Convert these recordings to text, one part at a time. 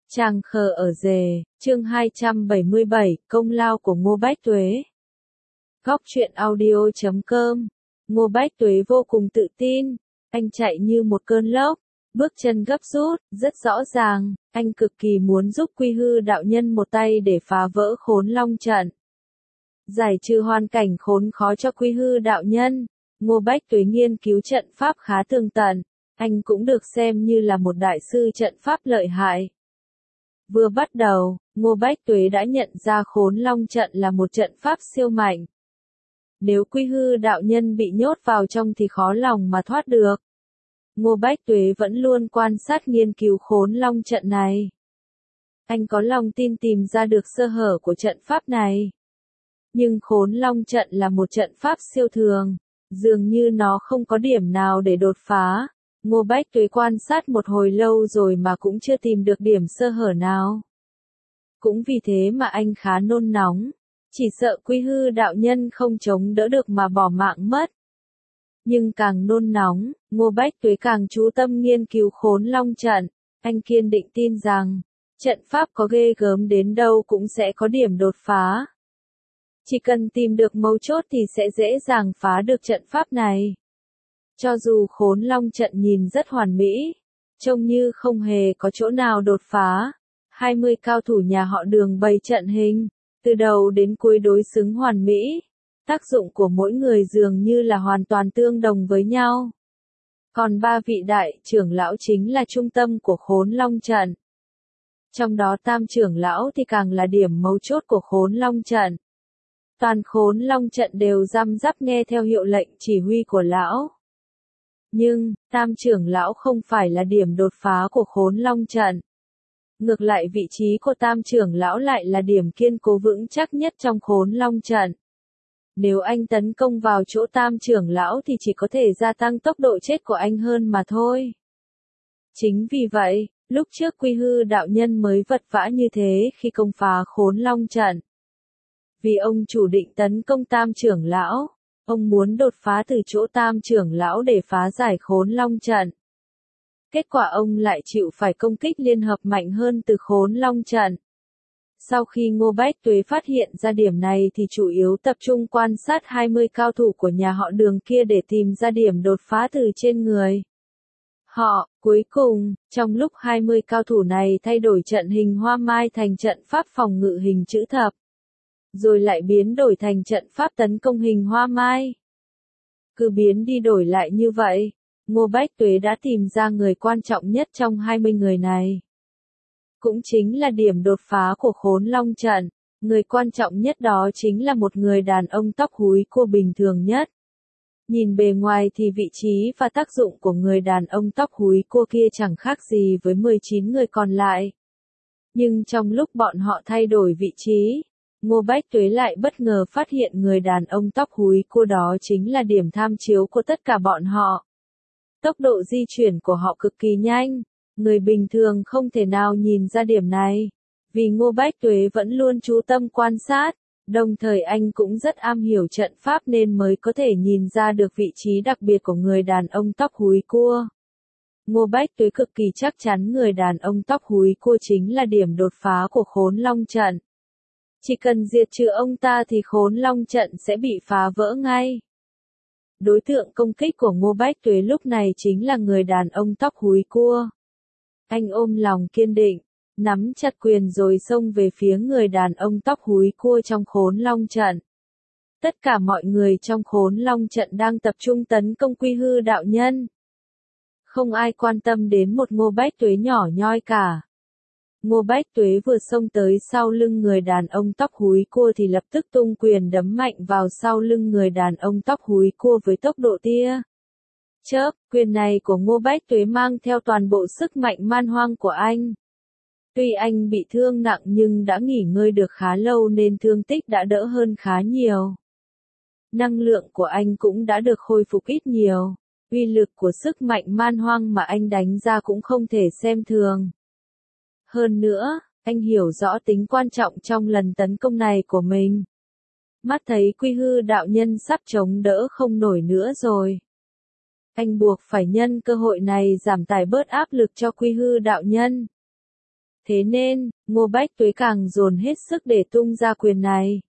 Tràng khờ ở rề, chương 277, công lao của Ngô Bách Tuế. Góc truyện audio.com. Ngô Bách Tuế vô cùng tự tin, anh chạy như một cơn lốc, bước chân gấp rút, rất rõ ràng, anh cực kỳ muốn giúp Quy Hư đạo nhân một tay để phá vỡ Khốn Long trận. Giải trừ hoàn cảnh khốn khó cho Quy Hư đạo nhân, Ngô Bách Tuế nghiên cứu trận pháp khá tường tận, anh cũng được xem như là một đại sư trận pháp lợi hại. Vừa bắt đầu, Ngô Bách Tuế đã nhận ra Khốn Long trận là một trận pháp siêu mạnh. Nếu Quy Hư đạo nhân bị nhốt vào trong thì khó lòng mà thoát được. Ngô Bách Tuế vẫn luôn quan sát nghiên cứu Khốn Long trận này. Anh có lòng tin tìm ra được sơ hở của trận pháp này. Nhưng Khốn Long trận là một trận pháp siêu thường, dường như nó không có điểm nào để đột phá. Ngô Bách Tuế quan sát một hồi lâu rồi mà cũng chưa tìm được điểm sơ hở nào. Cũng vì thế mà anh khá nôn nóng, chỉ sợ Quy Hư đạo nhân không chống đỡ được mà bỏ mạng mất. Nhưng càng nôn nóng, Ngô Bách Tuế càng chú tâm nghiên cứu Khốn Long trận, anh kiên định tin rằng, trận pháp có ghê gớm đến đâu cũng sẽ có điểm đột phá. Chỉ cần tìm được mấu chốt thì sẽ dễ dàng phá được trận pháp này. Cho dù Khốn Long trận nhìn rất hoàn mỹ, trông như không hề có chỗ nào đột phá, 20 cao thủ nhà họ Đường bày trận hình, từ đầu đến cuối đối xứng hoàn mỹ, tác dụng của mỗi người dường như là hoàn toàn tương đồng với nhau. Còn ba vị đại trưởng lão chính là trung tâm của Khốn Long trận. Trong đó tam trưởng lão thì càng là điểm mấu chốt của Khốn Long trận. Toàn Khốn Long trận đều răm rắp nghe theo hiệu lệnh chỉ huy của lão. Nhưng, tam trưởng lão không phải là điểm đột phá của Khốn Long trận. Ngược lại vị trí của tam trưởng lão lại là điểm kiên cố vững chắc nhất trong Khốn Long trận. Nếu anh tấn công vào chỗ tam trưởng lão thì chỉ có thể gia tăng tốc độ chết của anh hơn mà thôi. Chính vì vậy, lúc trước Quy Hư đạo nhân mới vật vã như thế khi công phá Khốn Long trận. Vì ông chủ định tấn công tam trưởng lão. Ông muốn đột phá từ chỗ tam trưởng lão để phá giải Khốn Long trận. Kết quả ông lại chịu phải công kích liên hợp mạnh hơn từ Khốn Long trận. Sau khi Ngô Bách Tuế phát hiện ra điểm này thì chủ yếu tập trung quan sát 20 cao thủ của nhà họ Đường kia để tìm ra điểm đột phá từ trên người họ. Cuối cùng, trong lúc 20 cao thủ này thay đổi trận hình hoa mai thành trận pháp phòng ngự hình chữ thập, rồi lại biến đổi thành trận pháp tấn công hình hoa mai. Cứ biến đi đổi lại như vậy, Ngô Bách Tuế đã tìm ra người quan trọng nhất trong 20 người này. Cũng chính là điểm đột phá của Khốn Long trận, người quan trọng nhất đó chính là một người đàn ông tóc húi cua bình thường nhất. Nhìn bề ngoài thì vị trí và tác dụng của người đàn ông tóc húi cua kia chẳng khác gì với 19 người còn lại. Nhưng trong lúc bọn họ thay đổi vị trí, Ngô Bách Tuế lại bất ngờ phát hiện người đàn ông tóc húi cua đó chính là điểm tham chiếu của tất cả bọn họ. Tốc độ di chuyển của họ cực kỳ nhanh, người bình thường không thể nào nhìn ra điểm này. Vì Ngô Bách Tuế vẫn luôn chú tâm quan sát, đồng thời anh cũng rất am hiểu trận pháp nên mới có thể nhìn ra được vị trí đặc biệt của người đàn ông tóc húi cua. Ngô Bách Tuế cực kỳ chắc chắn người đàn ông tóc húi cua chính là điểm đột phá của Khốn Long trận. Chỉ cần diệt trừ ông ta thì Khốn Long trận sẽ bị phá vỡ ngay. Đối tượng công kích của Ngô Bách Tuế lúc này chính là người đàn ông tóc húi cua. Anh ôm lòng kiên định, nắm chặt quyền rồi xông về phía người đàn ông tóc húi cua trong Khốn Long trận. Tất cả mọi người trong Khốn Long trận đang tập trung tấn công Quy Hư đạo nhân. Không ai quan tâm đến một Ngô Bách Tuế nhỏ nhoi cả. Ngô Bách Tuế vừa xông tới sau lưng người đàn ông tóc húi cua thì lập tức tung quyền đấm mạnh vào sau lưng người đàn ông tóc húi cua với tốc độ tia chớp. Quyền này của Ngô Bách Tuế mang theo toàn bộ sức mạnh man hoang của anh. Tuy anh bị thương nặng nhưng đã nghỉ ngơi được khá lâu nên thương tích đã đỡ hơn khá nhiều. Năng lượng của anh cũng đã được khôi phục ít nhiều. Uy lực của sức mạnh man hoang mà anh đánh ra cũng không thể xem thường. Hơn nữa, anh hiểu rõ tính quan trọng trong lần tấn công này của mình. Mắt thấy Quy Hư đạo nhân sắp chống đỡ không nổi nữa rồi. Anh buộc phải nhân cơ hội này giảm tải bớt áp lực cho Quy Hư đạo nhân. Thế nên, Ngô Bách Tuế càng dồn hết sức để tung ra quyền này.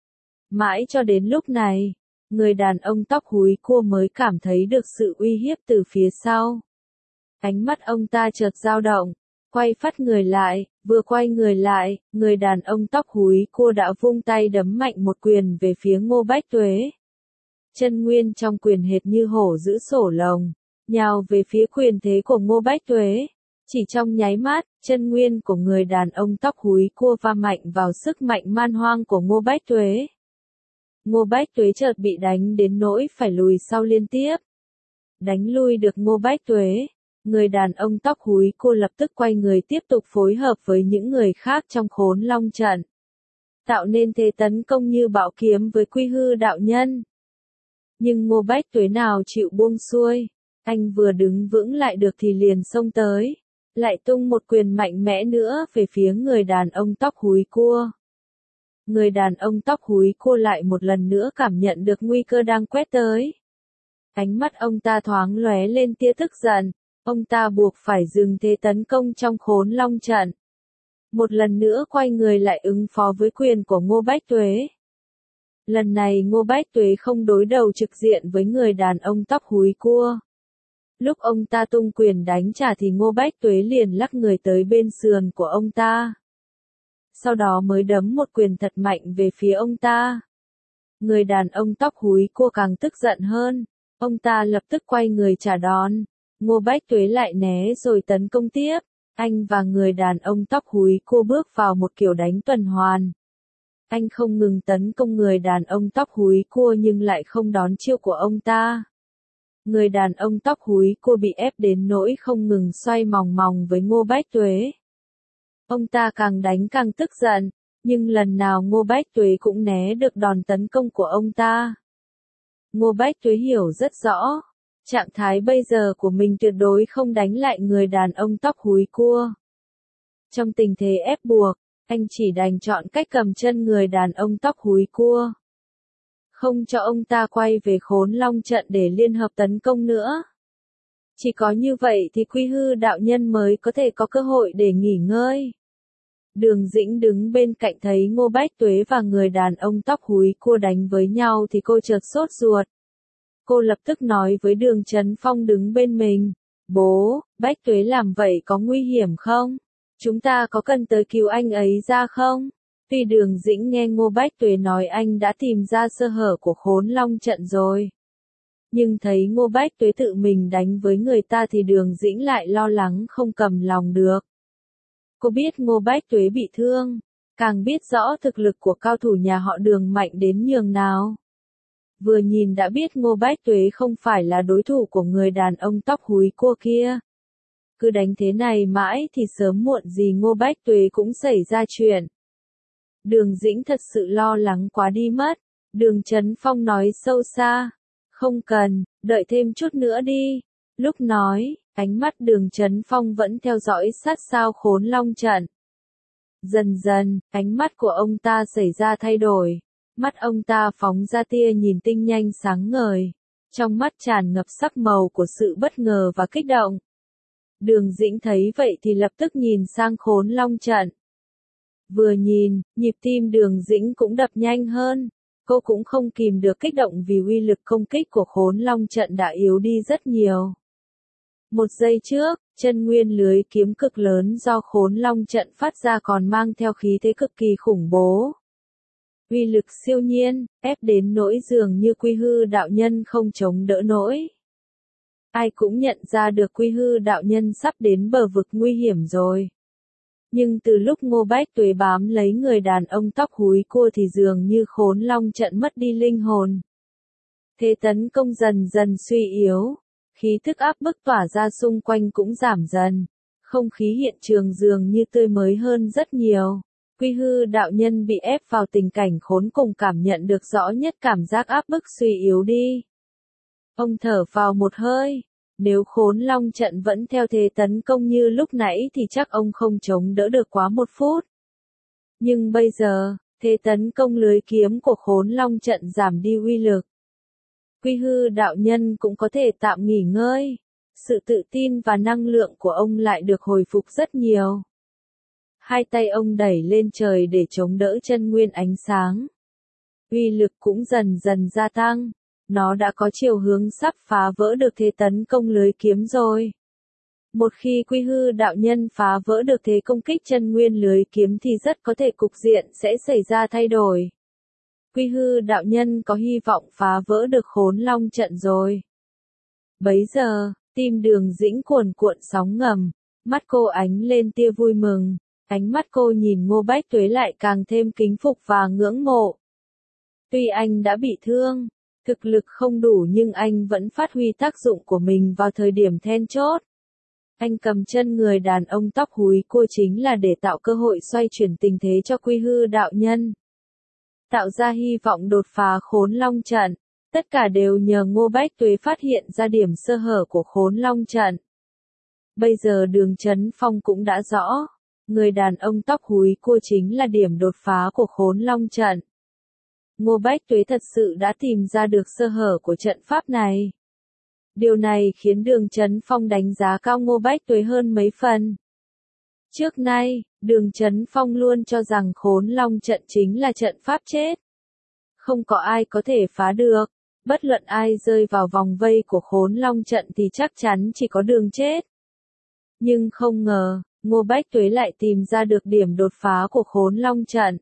Mãi cho đến lúc này, người đàn ông tóc húi cua mới cảm thấy được sự uy hiếp từ phía sau. Ánh mắt ông ta chợt dao động, quay phắt người lại, vừa quay người lại, người đàn ông tóc húi cua đã vung tay đấm mạnh một quyền về phía Ngô Bách Tuế. Chân nguyên trong quyền hệt như hổ giữ sổ lồng, nhào về phía quyền thế của Ngô Bách Tuế. Chỉ trong nháy mắt, chân nguyên của người đàn ông tóc húi cua va mạnh vào sức mạnh man hoang của Ngô Bách Tuế. Ngô Bách Tuế chợt bị đánh đến nỗi phải lùi sau liên tiếp. Đánh lui được Ngô Bách Tuế, người đàn ông tóc húi cua lập tức quay người tiếp tục phối hợp với những người khác trong Khốn Long trận, tạo nên thế tấn công như bạo kiếm với Quy Hư đạo nhân. Nhưng Ngô Bách Tuế nào chịu buông xuôi, anh vừa đứng vững lại được thì liền xông tới, lại tung một quyền mạnh mẽ nữa về phía người đàn ông tóc húi cua. Người đàn ông tóc húi cua lại một lần nữa cảm nhận được nguy cơ đang quét tới. Ánh mắt ông ta thoáng lóe lên tia tức giận, ông ta buộc phải dừng thế tấn công trong Khốn Long trận. Một lần nữa quay người lại ứng phó với quyền của Ngô Bách Tuế. Lần này Ngô Bách Tuế không đối đầu trực diện với người đàn ông tóc húi cua. Lúc ông ta tung quyền đánh trả thì Ngô Bách Tuế liền lắc người tới bên sườn của ông ta. Sau đó mới đấm một quyền thật mạnh về phía ông ta. Người đàn ông tóc húi cua càng tức giận hơn, ông ta lập tức quay người trả đòn. Ngô Bách Tuế lại né rồi tấn công tiếp. Anh và người đàn ông tóc húi cua bước vào một kiểu đánh tuần hoàn. Anh không ngừng tấn công người đàn ông tóc húi cua nhưng lại không đón chiêu của ông ta. Người đàn ông tóc húi cua bị ép đến nỗi không ngừng xoay mòng mòng với Ngô Bách Tuế. Ông ta càng đánh càng tức giận, nhưng lần nào Ngô Bách Tuế cũng né được đòn tấn công của ông ta. Ngô Bách Tuế hiểu rất rõ, trạng thái bây giờ của mình tuyệt đối không đánh lại người đàn ông tóc húi cua. Trong tình thế ép buộc, anh chỉ đành chọn cách cầm chân người đàn ông tóc húi cua, không cho ông ta quay về Khốn Long trận để liên hợp tấn công nữa. Chỉ có như vậy thì Quy Hư đạo nhân mới có thể có cơ hội để nghỉ ngơi. Đường Dĩnh đứng bên cạnh thấy Ngô Bách Tuế và người đàn ông tóc húi cua đánh với nhau thì cô chợt sốt ruột. Cô lập tức nói với Đường Chấn Phong đứng bên mình, bố, Bách Tuế làm vậy có nguy hiểm không? Chúng ta có cần tới cứu anh ấy ra không? Tuy Đường Dĩnh nghe Ngô Bách Tuế nói anh đã tìm ra sơ hở của Khốn Long trận rồi, nhưng thấy Ngô Bách Tuế tự mình đánh với người ta thì Đường Dĩnh lại lo lắng không cầm lòng được. Cô biết Ngô Bách Tuế bị thương, càng biết rõ thực lực của cao thủ nhà họ Đường mạnh đến nhường nào. Vừa nhìn đã biết Ngô Bách Tuế không phải là đối thủ của người đàn ông tóc húi cua kia. Cứ đánh thế này mãi thì sớm muộn gì Ngô Bách Tuế cũng xảy ra chuyện. Đường Dĩnh thật sự lo lắng quá đi mất. Đường Chấn Phong nói sâu xa, không cần, đợi thêm chút nữa đi. Lúc nói, ánh mắt Đường Chấn Phong vẫn theo dõi sát sao Khốn Long trận. Dần dần, ánh mắt của ông ta xảy ra thay đổi. Mắt ông ta phóng ra tia nhìn tinh nhanh sáng ngời. Trong mắt tràn ngập sắc màu của sự bất ngờ và kích động. Đường Dĩnh thấy vậy thì lập tức nhìn sang Khốn Long trận. Vừa nhìn, nhịp tim Đường Dĩnh cũng đập nhanh hơn. Cô cũng không kìm được kích động vì uy lực công kích của Khốn Long trận đã yếu đi rất nhiều. Một giây trước, chân nguyên lưới kiếm cực lớn do Khốn Long trận phát ra còn mang theo khí thế cực kỳ khủng bố. Uy lực siêu nhiên, ép đến nỗi dường như Quy Hư đạo nhân không chống đỡ nổi. Ai cũng nhận ra được Quy Hư đạo nhân sắp đến bờ vực nguy hiểm rồi. Nhưng từ lúc Ngô Bách Tuế bám lấy người đàn ông tóc húi cua thì dường như Khốn Long trận mất đi linh hồn. Thế tấn công dần dần suy yếu, khí thức áp bức tỏa ra xung quanh cũng giảm dần, không khí hiện trường dường như tươi mới hơn rất nhiều. Quy Hư đạo nhân bị ép vào tình cảnh khốn cùng cảm nhận được rõ nhất cảm giác áp bức suy yếu đi. Ông thở vào một hơi. Nếu Khốn Long trận vẫn theo thế tấn công như lúc nãy thì chắc ông không chống đỡ được quá 1 phút. Nhưng bây giờ, thế tấn công lưới kiếm của Khốn Long trận giảm đi uy lực. Quy Hư đạo nhân cũng có thể tạm nghỉ ngơi. Sự tự tin và năng lượng của ông lại được hồi phục rất nhiều. Hai tay ông đẩy lên trời để chống đỡ chân nguyên ánh sáng. Uy lực cũng dần dần gia tăng. Nó đã có chiều hướng sắp phá vỡ được thế tấn công lưới kiếm rồi. Một khi Quy Hư đạo nhân phá vỡ được thế công kích chân nguyên lưới kiếm thì rất có thể cục diện sẽ xảy ra thay đổi. Quy Hư đạo nhân có hy vọng phá vỡ được Khốn Long trận rồi. Bấy giờ, tim Đường Dĩnh cuồn cuộn sóng ngầm, mắt cô ánh lên tia vui mừng, ánh mắt cô nhìn Ngô Bách Tuế lại càng thêm kính phục và ngưỡng mộ. Tuy anh đã bị thương, thực lực không đủ nhưng anh vẫn phát huy tác dụng của mình vào thời điểm then chốt. Anh cầm chân người đàn ông tóc húi cua chính là để tạo cơ hội xoay chuyển tình thế cho Quy Hư đạo nhân. Tạo ra hy vọng đột phá Khốn Long trận. Tất cả đều nhờ Ngô Bách Tuế phát hiện ra điểm sơ hở của Khốn Long trận. Bây giờ Đường Chấn Phong cũng đã rõ, người đàn ông tóc húi cua chính là điểm đột phá của Khốn Long trận. Ngô Bách Tuế thật sự đã tìm ra được sơ hở của trận pháp này. Điều này khiến Đường Chấn Phong đánh giá cao Ngô Bách Tuế hơn mấy phần. Trước nay, Đường Chấn Phong luôn cho rằng Khốn Long trận chính là trận pháp chết. Không có ai có thể phá được, bất luận ai rơi vào vòng vây của Khốn Long trận thì chắc chắn chỉ có đường chết. Nhưng không ngờ, Ngô Bách Tuế lại tìm ra được điểm đột phá của Khốn Long trận.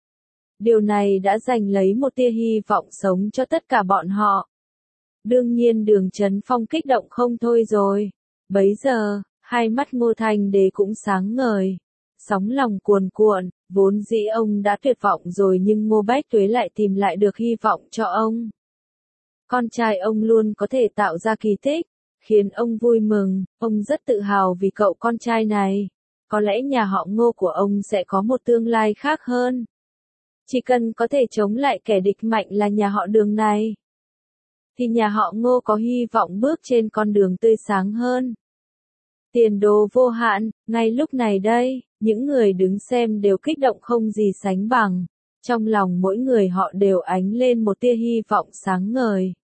Điều này đã giành lấy một tia hy vọng sống cho tất cả bọn họ. Đương nhiên Đường Chấn Phong kích động không thôi rồi. Bấy giờ, hai mắt Ngô Thanh Đế cũng sáng ngời. Sóng lòng cuồn cuộn, vốn dĩ ông đã tuyệt vọng rồi nhưng Ngô Bách Tuế lại tìm lại được hy vọng cho ông. Con trai ông luôn có thể tạo ra kỳ tích, khiến ông vui mừng, ông rất tự hào vì cậu con trai này. Có lẽ nhà họ Ngô của ông sẽ có một tương lai khác hơn. Chỉ cần có thể chống lại kẻ địch mạnh là nhà họ Đường này, thì nhà họ Ngô có hy vọng bước trên con đường tươi sáng hơn. Tiền đồ vô hạn, ngay lúc này đây, những người đứng xem đều kích động không gì sánh bằng. Trong lòng mỗi người họ đều ánh lên một tia hy vọng sáng ngời.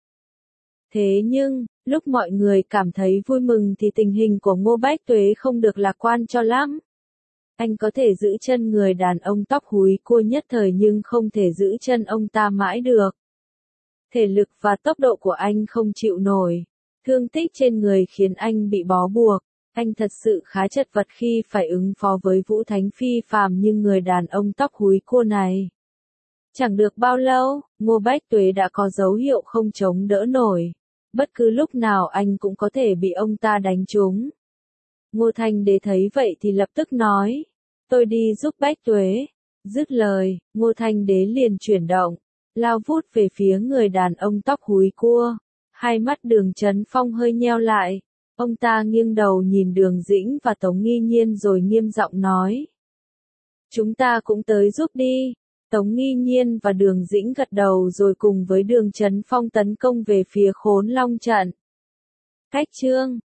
Thế nhưng, lúc mọi người cảm thấy vui mừng thì tình hình của Ngô Bách Tuế không được lạc quan cho lắm. Anh có thể giữ chân người đàn ông tóc húi cua nhất thời nhưng không thể giữ chân ông ta mãi được. Thể lực và tốc độ của anh không chịu nổi. Thương tích trên người khiến anh bị bó buộc. Anh thật sự khá chật vật khi phải ứng phó với Vũ Thánh phi phàm nhưng người đàn ông tóc húi cua này. Chẳng được bao lâu, Ngô Bách Tuế đã có dấu hiệu không chống đỡ nổi. Bất cứ lúc nào anh cũng có thể bị ông ta đánh trúng. Ngô Thanh Đế thấy vậy thì lập tức nói, tôi đi giúp Bách Tuế. Dứt lời, Ngô Thanh Đế liền chuyển động, lao vút về phía người đàn ông tóc húi cua. Hai mắt Đường Chấn Phong hơi nheo lại. Ông ta nghiêng đầu nhìn Đường Dĩnh và Tống Nghi Nhiên rồi nghiêm giọng nói. Chúng ta cũng tới giúp đi. Tống Nghi Nhiên và Đường Dĩnh gật đầu rồi cùng với Đường Chấn Phong tấn công về phía Khốn Long trận. Cách chương